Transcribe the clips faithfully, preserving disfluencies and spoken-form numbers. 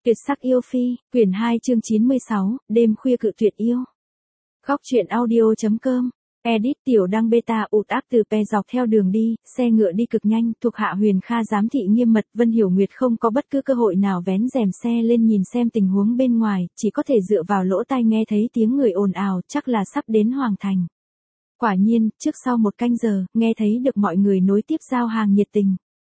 Tuyệt sắc yêu phi, quyển hai chương chín mươi sáu, đêm khuya cự tuyệt yêu. Góc truyện audio.com, edit tiểu đăng beta ụt áp từ pe dọc theo đường đi, xe ngựa đi cực nhanh, thuộc hạ Huyền Kha giám thị nghiêm mật, Vân Hiểu Nguyệt không có bất cứ cơ hội nào vén rèm xe lên nhìn xem tình huống bên ngoài, chỉ có thể dựa vào lỗ tai nghe thấy tiếng người ồn ào, chắc là sắp đến Hoàng Thành. Quả nhiên, trước sau một canh giờ, nghe thấy được mọi người nối tiếp giao hàng nhiệt tình.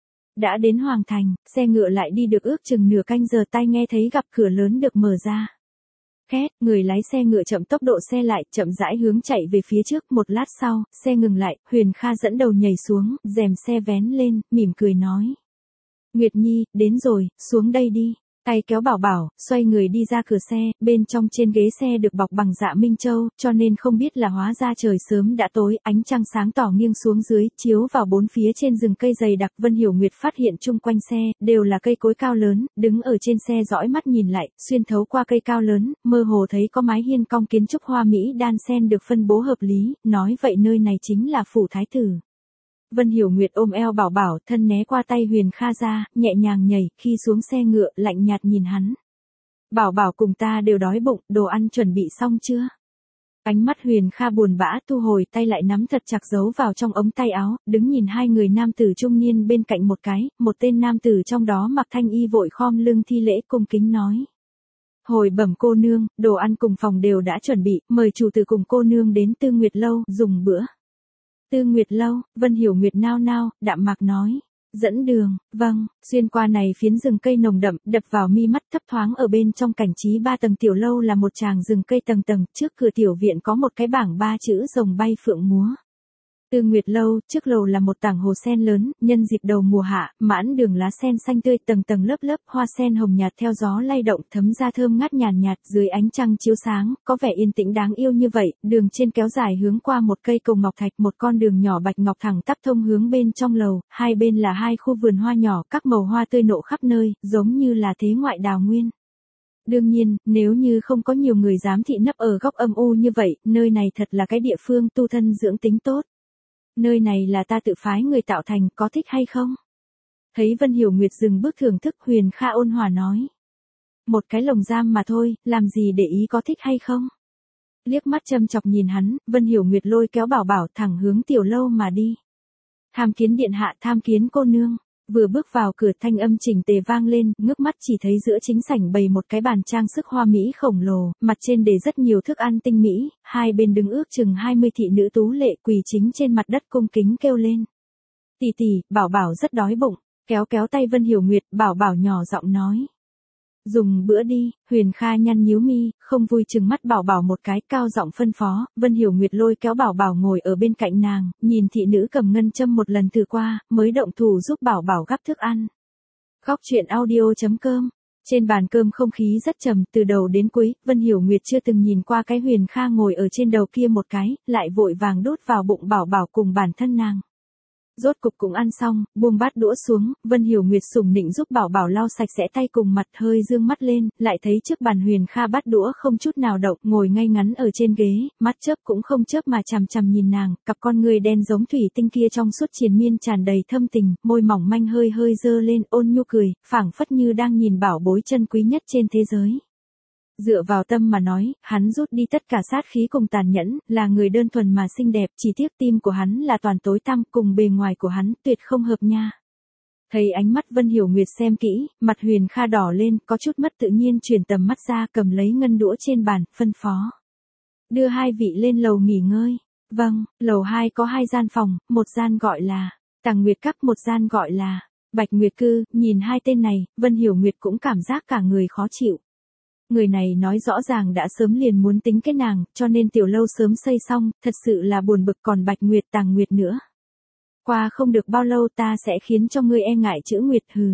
Đã đến Hoàng Thành, xe ngựa lại đi được ước chừng nửa canh giờ tai nghe thấy gặp cửa lớn được mở ra. Két, người lái xe ngựa chậm tốc độ xe lại, chậm rãi hướng chạy về phía trước, một lát sau, xe ngừng lại, Huyền Kha dẫn đầu nhảy xuống, rèm xe vén lên, mỉm cười nói. Nguyệt Nhi, đến rồi, xuống đây đi. Tay kéo Bảo Bảo, xoay người đi ra cửa xe, bên trong trên ghế xe được bọc bằng dạ Minh Châu, cho nên không biết là hóa ra trời sớm đã tối, ánh trăng sáng tỏ nghiêng xuống dưới, chiếu vào bốn phía trên rừng cây dày đặc. Vân Hiểu Nguyệt phát hiện chung quanh xe, đều là cây cối cao lớn, đứng ở trên xe dõi mắt nhìn lại, xuyên thấu qua cây cao lớn, mơ hồ thấy có mái hiên cong kiến trúc hoa mỹ đan xen được phân bố hợp lý, nói vậy nơi này chính là phủ thái tử. Vân Hiểu Nguyệt ôm eo Bảo Bảo, thân né qua tay Huyền Kha ra, nhẹ nhàng nhảy, khi xuống xe ngựa, lạnh nhạt nhìn hắn. Bảo Bảo cùng ta đều đói bụng, đồ ăn chuẩn bị xong chưa? Ánh mắt Huyền Kha buồn bã thu hồi tay lại nắm thật chặt giấu vào trong ống tay áo, đứng nhìn hai người nam tử trung niên bên cạnh một cái, một tên nam tử trong đó mặc thanh y vội khom lưng thi lễ cung kính nói. Hồi bẩm cô nương, đồ ăn cùng phòng đều đã chuẩn bị, mời chủ tử cùng cô nương đến Tư Nguyệt Lâu, dùng bữa. Tư Nguyệt Lâu, Vân Hiểu Nguyệt nao nao, đạm mạc nói. Dẫn đường, vâng, xuyên qua này phiến rừng cây nồng đậm, đập vào mi mắt thấp thoáng ở bên trong cảnh trí ba tầng tiểu lâu là một tràng rừng cây tầng tầng, trước cửa tiểu viện có một cái bảng ba chữ rồng bay phượng múa. Tư Nguyệt Lâu, trước lầu là một tảng hồ sen lớn, nhân dịp đầu mùa hạ, mãn đường lá sen xanh tươi tầng tầng lớp lớp, hoa sen hồng nhạt theo gió lay động thấm ra thơm ngát nhàn nhạt, dưới ánh trăng chiếu sáng, có vẻ yên tĩnh đáng yêu như vậy, đường trên kéo dài hướng qua một cây cầu ngọc thạch, một con đường nhỏ bạch ngọc thẳng tắp thông hướng bên trong lầu, hai bên là hai khu vườn hoa nhỏ, các màu hoa tươi nộ khắp nơi, giống như là thế ngoại đào nguyên. Đương nhiên, nếu như không có nhiều người dám thị nấp ở góc âm u như vậy, nơi này thật là cái địa phương tu thân dưỡng tính tốt. Nơi này là ta tự phái người tạo thành, có thích hay không? Thấy Vân Hiểu Nguyệt dừng bước thưởng thức, Huyền Kha ôn hòa nói. Một cái lồng giam mà thôi, làm gì để ý có thích hay không? Liếc mắt châm chọc nhìn hắn, Vân Hiểu Nguyệt lôi kéo Bảo Bảo thẳng hướng tiểu lâu mà đi. Tham kiến điện hạ, tham kiến cô nương. Vừa bước vào cửa thanh âm chỉnh tề vang lên, ngước mắt chỉ thấy giữa chính sảnh bày một cái bàn trang sức hoa mỹ khổng lồ, mặt trên để rất nhiều thức ăn tinh mỹ, hai bên đứng ước chừng hai mươi thị nữ tú lệ quỳ chính trên mặt đất cung kính kêu lên. Tỷ tỷ, Bảo Bảo rất đói bụng, kéo kéo tay Vân Hiểu Nguyệt, Bảo Bảo nhỏ giọng nói. Dùng bữa đi, Huyền Kha nhăn nhíu mi, không vui chừng mắt Bảo Bảo một cái, cao giọng phân phó, Vân Hiểu Nguyệt lôi kéo Bảo Bảo ngồi ở bên cạnh nàng, nhìn thị nữ cầm ngân châm một lần thử qua, mới động thủ giúp Bảo Bảo gắp thức ăn. Góc truyện audio.com. Trên bàn cơm không khí rất trầm, từ đầu đến cuối, Vân Hiểu Nguyệt chưa từng nhìn qua cái Huyền Kha ngồi ở trên đầu kia một cái, lại vội vàng đút vào bụng Bảo Bảo cùng bản thân nàng. Rốt cục cũng ăn xong, buông bát đũa xuống, Vân Hiểu Nguyệt sủng nịnh giúp Bảo Bảo lau sạch sẽ tay cùng mặt, hơi dương mắt lên, lại thấy trước bàn Huyền Kha bát đũa không chút nào động, ngồi ngay ngắn ở trên ghế, mắt chớp cũng không chớp mà chằm chằm nhìn nàng, cặp con người đen giống thủy tinh kia trong suốt triền miên tràn đầy thâm tình, môi mỏng manh hơi hơi dơ lên, ôn nhu cười, phảng phất như đang nhìn bảo bối chân quý nhất trên thế giới. Dựa vào tâm mà nói, hắn rút đi tất cả sát khí cùng tàn nhẫn, là người đơn thuần mà xinh đẹp, chỉ tiếc tim của hắn là toàn tối tăm, cùng bề ngoài của hắn tuyệt không hợp nha. Thấy ánh mắt Vân Hiểu Nguyệt xem kỹ, mặt Huyền Kha đỏ lên, có chút mất tự nhiên chuyển tầm mắt ra, cầm lấy ngân đũa trên bàn, phân phó. Đưa hai vị lên lầu nghỉ ngơi. Vâng, lầu hai có hai gian phòng, một gian gọi là Tàng Nguyệt Các, một gian gọi là Bạch Nguyệt Cư, nhìn hai tên này, Vân Hiểu Nguyệt cũng cảm giác cả người khó chịu. Người này nói rõ ràng đã sớm liền muốn tính kết nàng, cho nên tiểu lâu sớm xây xong, thật sự là buồn bực, còn Bạch Nguyệt Tàng Nguyệt nữa. Qua không được bao lâu ta sẽ khiến cho ngươi e ngại chữ Nguyệt, hừ.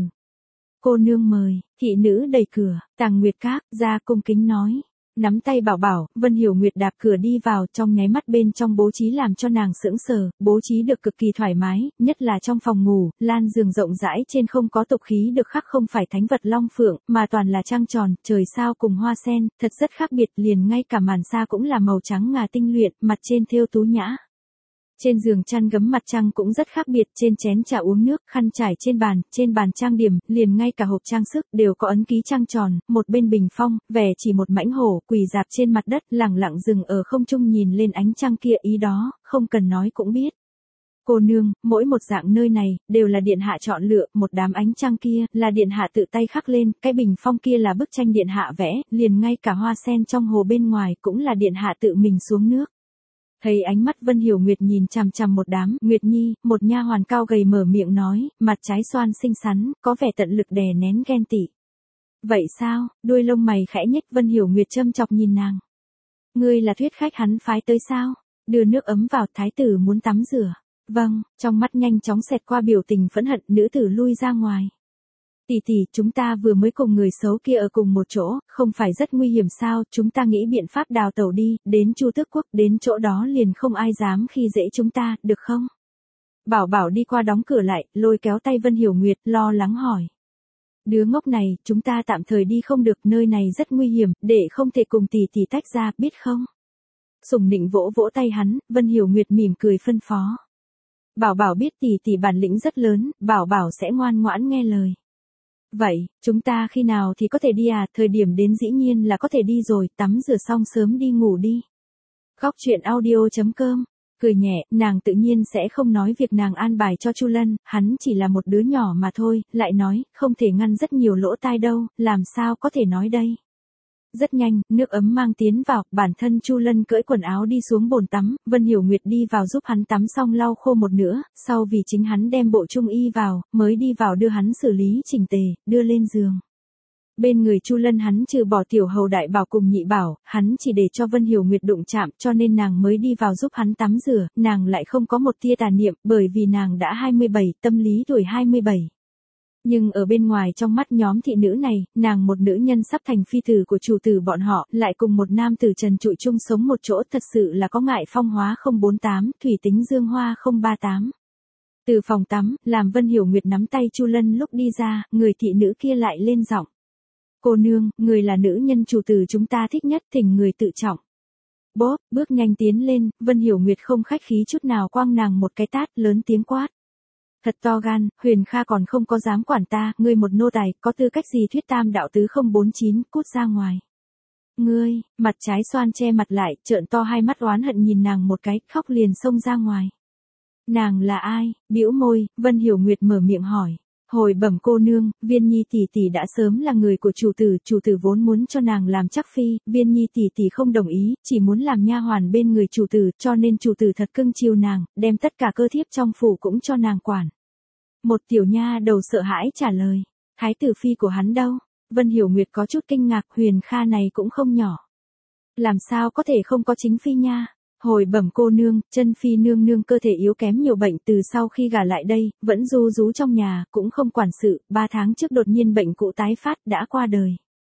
Cô nương mời, thị nữ đẩy cửa, Tàng Nguyệt Các, ra cung kính nói. Nắm tay Bảo Bảo, Vân Hiểu Nguyệt đạp cửa đi vào, trong nháy mắt bên trong bố trí làm cho nàng sững sờ, bố trí được cực kỳ thoải mái, nhất là trong phòng ngủ, lan giường rộng rãi trên không có tục khí được khắc không phải thánh vật long phượng, mà toàn là trăng tròn, trời sao cùng hoa sen, thật rất khác biệt, liền ngay cả màn sa cũng là màu trắng ngà tinh luyện, mặt trên thêu tú nhã. Trên giường chăn gấm mặt trăng cũng rất khác biệt, trên chén trà uống nước, khăn trải trên bàn, trên bàn trang điểm, liền ngay cả hộp trang sức đều có ấn ký trăng tròn, một bên bình phong, vẻ chỉ một mãnh hổ, quỳ dạp trên mặt đất, lẳng lặng dừng ở không trung nhìn lên ánh trăng kia, ý đó, không cần nói cũng biết. Cô nương, mỗi một dạng nơi này, đều là điện hạ chọn lựa, một đám ánh trăng kia, là điện hạ tự tay khắc lên, cái bình phong kia là bức tranh điện hạ vẽ, liền ngay cả hoa sen trong hồ bên ngoài, cũng là điện hạ tự mình xuống nước. Thấy ánh mắt Vân Hiểu Nguyệt nhìn chằm chằm một đám, Nguyệt Nhi, một nha hoàn cao gầy mở miệng nói, mặt trái xoan xinh xắn, có vẻ tận lực đè nén ghen tị. Vậy sao, đuôi lông mày khẽ nhếch, Vân Hiểu Nguyệt châm chọc nhìn nàng. Ngươi là thuyết khách hắn phái tới sao? Đưa nước ấm vào, thái tử muốn tắm rửa. Vâng, trong mắt nhanh chóng xẹt qua biểu tình phẫn hận, nữ tử lui ra ngoài. Tỷ tỷ, chúng ta vừa mới cùng người xấu kia ở cùng một chỗ, không phải rất nguy hiểm sao, chúng ta nghĩ biện pháp đào tẩu đi, đến Chu Tước Quốc, đến chỗ đó liền không ai dám khi dễ chúng ta, được không? Bảo Bảo đi qua đóng cửa lại, lôi kéo tay Vân Hiểu Nguyệt, lo lắng hỏi. Đứa ngốc này, chúng ta tạm thời đi không được, nơi này rất nguy hiểm, để không thể cùng tỷ tỷ tách ra, biết không? Sủng nịnh vỗ vỗ tay hắn, Vân Hiểu Nguyệt mỉm cười phân phó. Bảo Bảo biết tỷ tỷ bản lĩnh rất lớn, Bảo Bảo sẽ ngoan ngoãn nghe lời. Vậy, chúng ta khi nào thì có thể đi à, thời điểm đến dĩ nhiên là có thể đi rồi, tắm rửa xong sớm đi ngủ đi. Khóc chuyện audio chấm com, cười nhẹ, nàng tự nhiên sẽ không nói việc nàng an bài cho Chu Lân, hắn chỉ là một đứa nhỏ mà thôi, lại nói, không thể ngăn rất nhiều lỗ tai đâu, làm sao có thể nói đây. Rất nhanh, nước ấm mang tiến vào, bản thân Chu Lân cởi quần áo đi xuống bồn tắm, Vân Hiểu Nguyệt đi vào giúp hắn tắm xong lau khô một nửa, sau vì chính hắn đem bộ trung y vào, mới đi vào đưa hắn xử lý chỉnh tề, đưa lên giường. Bên người Chu Lân hắn trừ bỏ tiểu hầu đại bảo cùng nhị bảo, hắn chỉ để cho Vân Hiểu Nguyệt đụng chạm, cho nên nàng mới đi vào giúp hắn tắm rửa, nàng lại không có một tia tà niệm, bởi vì nàng đã hai mươi bảy, tâm lý tuổi hai mươi bảy. Nhưng ở bên ngoài trong mắt nhóm thị nữ này, nàng một nữ nhân sắp thành phi tử của chủ tử bọn họ, lại cùng một nam tử trần trụi chung sống một chỗ, thật sự là có ngại phong hóa không bốn tám, thủy tính dương hoa không ba tám. Từ phòng tắm, làm Vân Hiểu Nguyệt nắm tay Chu Lân lúc đi ra, người thị nữ kia lại lên giọng. Cô nương, người là nữ nhân chủ tử chúng ta thích nhất, thỉnh người tự trọng. Bốp, bước nhanh tiến lên, Vân Hiểu Nguyệt không khách khí chút nào quăng nàng một cái tát, lớn tiếng quát. Thật to gan, Huyền Kha còn không có dám quản ta, ngươi một nô tài, có tư cách gì thuyết tam đạo tứ không bốn chín, cút ra ngoài. Ngươi, mặt trái xoan che mặt lại, trợn to hai mắt oán hận nhìn nàng một cái, khóc liền xông ra ngoài. Nàng là ai? Bĩu môi, Vân Hiểu Nguyệt mở miệng hỏi. Hồi bẩm cô nương, Viên Nhi tỷ tỷ đã sớm là người của chủ tử, chủ tử vốn muốn cho nàng làm chắc phi, Viên Nhi tỷ tỷ không đồng ý, chỉ muốn làm nha hoàn bên người chủ tử, cho nên chủ tử thật cưng chiều nàng, đem tất cả cơ thiếp trong phủ cũng cho nàng quản. Một tiểu nha đầu sợ hãi trả lời, thái tử phi của hắn đâu? Vân Hiểu Nguyệt có chút kinh ngạc, Huyền Kha này cũng không nhỏ. Làm sao có thể không có chính phi nha? Hồi bẩm cô nương, chân phi nương nương cơ thể yếu kém nhiều bệnh, từ sau khi gả lại đây, vẫn ru rú trong nhà, cũng không quản sự, ba tháng trước đột nhiên bệnh cũ tái phát, đã qua đời.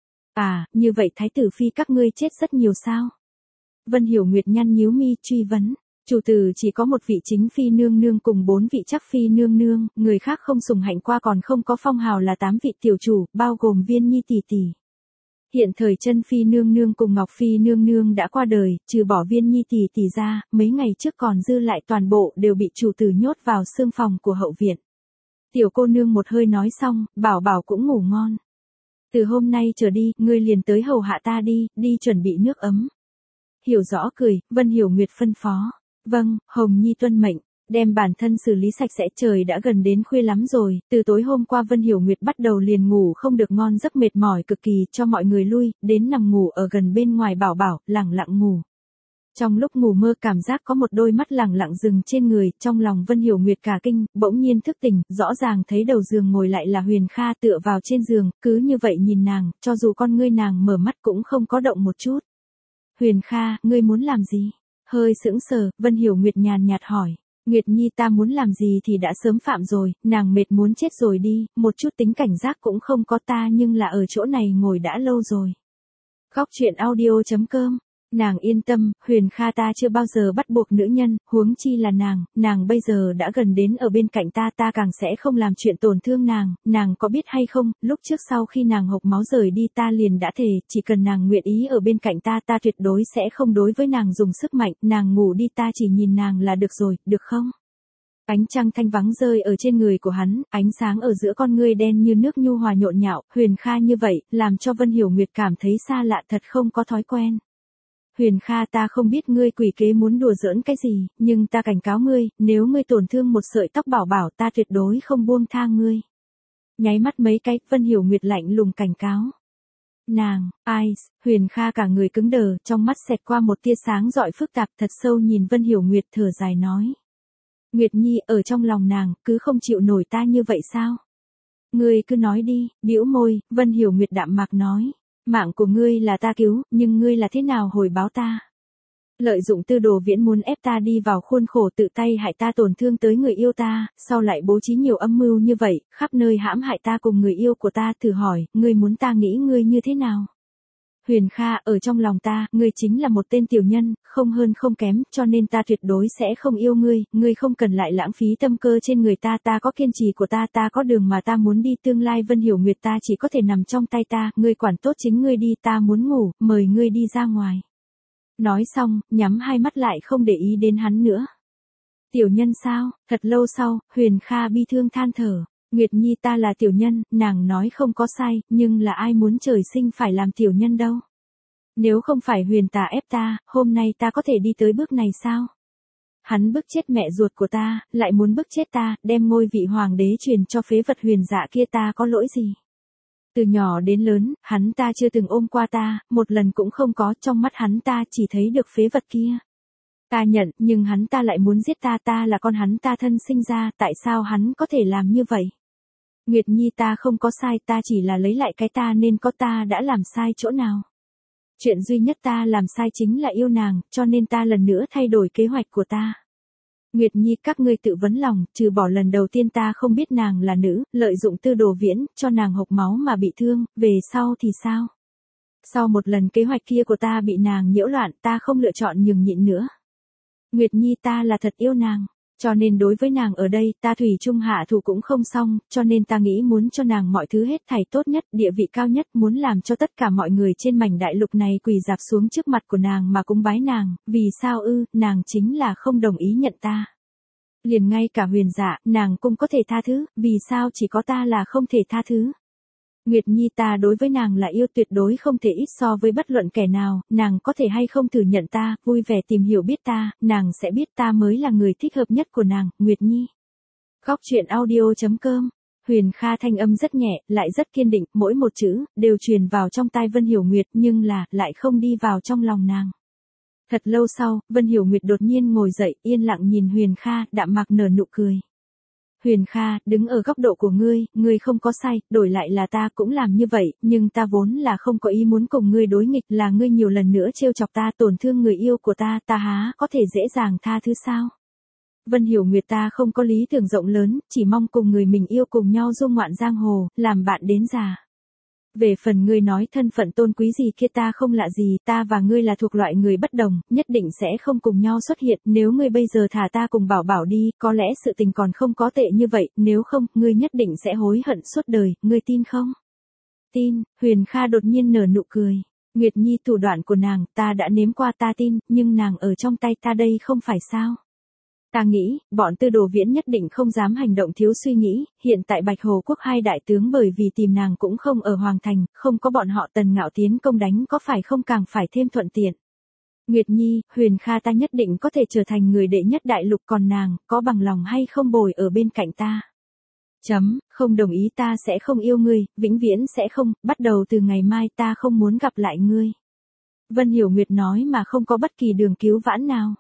À, như vậy thái tử phi các ngươi chết rất nhiều sao? Vân Hiểu Nguyệt nhăn nhíu mi, truy vấn. Chủ tử chỉ có một vị chính phi nương nương cùng bốn vị chắc phi nương nương, người khác không sủng hạnh qua còn không có phong hào là tám vị tiểu chủ, bao gồm Viên Nhi tỷ tỷ. Hiện thời chân phi nương nương cùng Ngọc phi nương nương đã qua đời, trừ bỏ Viên Nhi tỷ tỷ ra, mấy ngày trước còn dư lại toàn bộ đều bị chủ tử nhốt vào xương phòng của hậu viện. Tiểu cô nương một hơi nói xong, Bảo Bảo cũng ngủ ngon. Từ hôm nay trở đi, ngươi liền tới hầu hạ ta đi, đi chuẩn bị nước ấm. Hiểu rõ cười, Vân Hiểu Nguyệt phân phó. Vâng, Hồng Nhi tuân mệnh. Đem bản thân xử lý sạch sẽ, trời đã gần đến khuya lắm rồi, từ tối hôm qua Vân Hiểu Nguyệt bắt đầu liền ngủ không được ngon giấc, mệt mỏi cực kỳ, cho mọi người lui, đến nằm ngủ ở gần bên ngoài Bảo Bảo, lẳng lặng ngủ. Trong lúc ngủ mơ cảm giác có một đôi mắt lẳng lặng dừng trên người, trong lòng Vân Hiểu Nguyệt cả kinh, bỗng nhiên thức tỉnh, rõ ràng thấy đầu giường ngồi lại là Huyền Kha tựa vào trên giường, cứ như vậy nhìn nàng, cho dù con ngươi nàng mở mắt cũng không có động một chút. Huyền Kha, ngươi muốn làm gì? Hơi sững sờ, Vân Hiểu Nguyệt nhàn nhạt hỏi. Nguyệt Nhi ta muốn làm gì thì đã sớm phạm rồi, nàng mệt muốn chết rồi đi, một chút tính cảnh giác cũng không có ta nhưng là ở chỗ này ngồi đã lâu rồi. Khóc chuyện audio chấm com Nàng yên tâm, Huyền Kha ta chưa bao giờ bắt buộc nữ nhân, huống chi là nàng, nàng bây giờ đã gần đến ở bên cạnh ta, ta càng sẽ không làm chuyện tổn thương nàng, nàng có biết hay không, lúc trước sau khi nàng hộc máu rời đi ta liền đã thề, chỉ cần nàng nguyện ý ở bên cạnh ta, ta tuyệt đối sẽ không đối với nàng dùng sức mạnh, nàng ngủ đi ta chỉ nhìn nàng là được rồi, được không? Ánh trăng thanh vắng rơi ở trên người của hắn, ánh sáng ở giữa con ngươi đen như nước nhu hòa nhộn nhạo, Huyền Kha như vậy, làm cho Vân Hiểu Nguyệt cảm thấy xa lạ thật không có thói quen. Huyền Kha ta không biết ngươi quỷ kế muốn đùa giỡn cái gì, nhưng ta cảnh cáo ngươi, nếu ngươi tổn thương một sợi tóc bảo bảo ta tuyệt đối không buông tha ngươi. Nháy mắt mấy cái, Vân Hiểu Nguyệt lạnh lùng cảnh cáo. Nàng, ai, Huyền Kha cả người cứng đờ, trong mắt xẹt qua một tia sáng rọi phức tạp thật sâu nhìn Vân Hiểu Nguyệt thở dài nói. Nguyệt Nhi ở trong lòng nàng, cứ không chịu nổi ta như vậy sao? Ngươi cứ nói đi, bĩu môi, Vân Hiểu Nguyệt đạm mạc nói. Mạng của ngươi là ta cứu, nhưng ngươi là thế nào hồi báo ta? Lợi dụng Tư Đồ Viễn muốn ép ta đi vào khuôn khổ tự tay hại ta tổn thương tới người yêu ta, sau lại bố trí nhiều âm mưu như vậy, khắp nơi hãm hại ta cùng người yêu của ta, thử hỏi, ngươi muốn ta nghĩ ngươi như thế nào? Huyền Kha, ở trong lòng ta, ngươi chính là một tên tiểu nhân, không hơn không kém, cho nên ta tuyệt đối sẽ không yêu ngươi, ngươi không cần lại lãng phí tâm cơ trên người ta, ta có kiên trì của ta, ta có đường mà ta muốn đi, tương lai Vân Hiểu Nguyệt ta chỉ có thể nằm trong tay ta, ngươi quản tốt chính ngươi đi, ta muốn ngủ, mời ngươi đi ra ngoài. Nói xong, nhắm hai mắt lại không để ý đến hắn nữa. Tiểu nhân sao, thật lâu sau, Huyền Kha bi thương than thở. Nguyệt Nhi ta là tiểu nhân, nàng nói không có sai, nhưng là ai muốn trời sinh phải làm tiểu nhân đâu. Nếu không phải Huyền Tà ép ta, hôm nay ta có thể đi tới bước này sao? Hắn bức chết mẹ ruột của ta, lại muốn bức chết ta, đem ngôi vị hoàng đế truyền cho phế vật Huyền Dạ kia, ta có lỗi gì? Từ nhỏ đến lớn, hắn ta chưa từng ôm qua ta, một lần cũng không có, trong mắt hắn ta chỉ thấy được phế vật kia. Ta nhận, nhưng hắn ta lại muốn giết ta, ta là con hắn ta thân sinh ra, tại sao hắn có thể làm như vậy? Nguyệt Nhi ta không có sai, ta chỉ là lấy lại cái ta nên có, ta đã làm sai chỗ nào? Chuyện duy nhất ta làm sai chính là yêu nàng, cho nên ta lần nữa thay đổi kế hoạch của ta. Nguyệt Nhi các ngươi tự vấn lòng, trừ bỏ lần đầu tiên ta không biết nàng là nữ, lợi dụng Tư Đồ Viễn, cho nàng hộc máu mà bị thương, về sau thì sao? Sau một lần kế hoạch kia của ta bị nàng nhiễu loạn, ta không lựa chọn nhường nhịn nữa. Nguyệt Nhi ta là thật yêu nàng. Cho nên đối với nàng ở đây, ta thủy chung hạ thủ cũng không xong, cho nên ta nghĩ muốn cho nàng mọi thứ hết thảy tốt nhất, địa vị cao nhất, muốn làm cho tất cả mọi người trên mảnh đại lục này quỳ dạp xuống trước mặt của nàng mà cúng bái nàng, vì sao ư, nàng chính là không đồng ý nhận ta. Liền ngay cả Huyền Dạ, nàng cũng có thể tha thứ, vì sao chỉ có ta là không thể tha thứ. Nguyệt Nhi ta đối với nàng là yêu tuyệt đối không thể ít so với bất luận kẻ nào, nàng có thể hay không thử nhận ta, vui vẻ tìm hiểu biết ta, nàng sẽ biết ta mới là người thích hợp nhất của nàng, Nguyệt Nhi. Góc truyện audio chấm com, Huyền Kha thanh âm rất nhẹ, lại rất kiên định, mỗi một chữ, đều truyền vào trong tai Vân Hiểu Nguyệt nhưng là, lại không đi vào trong lòng nàng. Thật lâu sau, Vân Hiểu Nguyệt đột nhiên ngồi dậy, yên lặng nhìn Huyền Kha, đạm mạc nở nụ cười. Huyền Kha, đứng ở góc độ của ngươi, ngươi không có sai, đổi lại là ta cũng làm như vậy, nhưng ta vốn là không có ý muốn cùng ngươi đối nghịch, là ngươi nhiều lần nữa trêu chọc ta, tổn thương người yêu của ta, ta há có thể dễ dàng tha thứ sao? Vân Hiểu Nguyệt ta không có lý tưởng rộng lớn, chỉ mong cùng người mình yêu cùng nhau du ngoạn giang hồ, làm bạn đến già. Về phần ngươi nói thân phận tôn quý gì kia ta không lạ gì, ta và ngươi là thuộc loại người bất đồng, nhất định sẽ không cùng nhau xuất hiện, nếu ngươi bây giờ thả ta cùng Bảo Bảo đi, có lẽ sự tình còn không có tệ như vậy, nếu không, ngươi nhất định sẽ hối hận suốt đời, ngươi tin không? Tin, Huyền Kha đột nhiên nở nụ cười. Nguyệt Nhi thủ đoạn của nàng, ta đã nếm qua ta tin, nhưng nàng ở trong tay ta đây không phải sao? Ta nghĩ, bọn Tư Đồ Viễn nhất định không dám hành động thiếu suy nghĩ, hiện tại Bạch Hồ Quốc hai đại tướng bởi vì tìm nàng cũng không ở Hoàng Thành, không có bọn họ Tần Ngạo tiến công đánh có phải không càng phải thêm thuận tiện. Nguyệt Nhi, Huyền Kha ta nhất định có thể trở thành người đệ nhất đại lục, còn nàng, có bằng lòng hay không bồi ở bên cạnh ta? Chấm, không đồng ý, ta sẽ không yêu ngươi, vĩnh viễn sẽ không, bắt đầu từ ngày mai ta không muốn gặp lại ngươi. Vân Hiểu Nguyệt nói mà không có bất kỳ đường cứu vãn nào.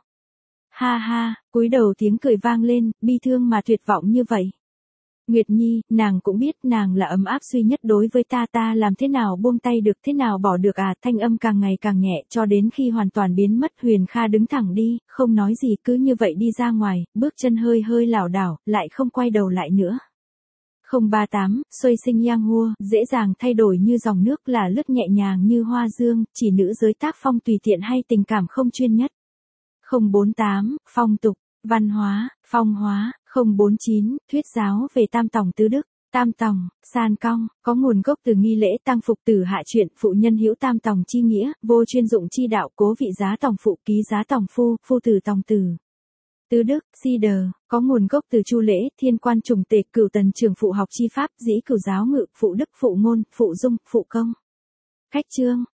Ha ha, cúi đầu tiếng cười vang lên, bi thương mà tuyệt vọng như vậy. Nguyệt Nhi, nàng cũng biết nàng là ấm áp duy nhất đối với ta, ta làm thế nào buông tay được, thế nào bỏ được à, thanh âm càng ngày càng nhẹ cho đến khi hoàn toàn biến mất. Huyền Kha đứng thẳng đi, không nói gì, cứ như vậy đi ra ngoài, bước chân hơi hơi lảo đảo, lại không quay đầu lại nữa. không ba tám, xuôi sinh yang hua, dễ dàng thay đổi như dòng nước, là lướt nhẹ nhàng như hoa dương, chỉ nữ giới tác phong tùy tiện hay tình cảm không chuyên nhất. không bốn tám, phong tục, văn hóa, phong hóa. không bốn chín, thuyết giáo về tam tòng tứ đức. Tam tòng, san cong, có nguồn gốc từ nghi lễ tang phục từ hạ truyện, phụ nhân hữu tam tòng chi nghĩa, vô chuyên dụng chi đạo, cố vị giá tòng phụ, ký giá tòng phu, phu tử tòng tử. Tứ đức, si đờ, có nguồn gốc từ chu lễ, thiên quan trùng tề, cửu tần trường phụ học chi pháp, dĩ cửu giáo ngự, phụ đức, phụ ngôn, phụ dung, phụ công. Cách chương,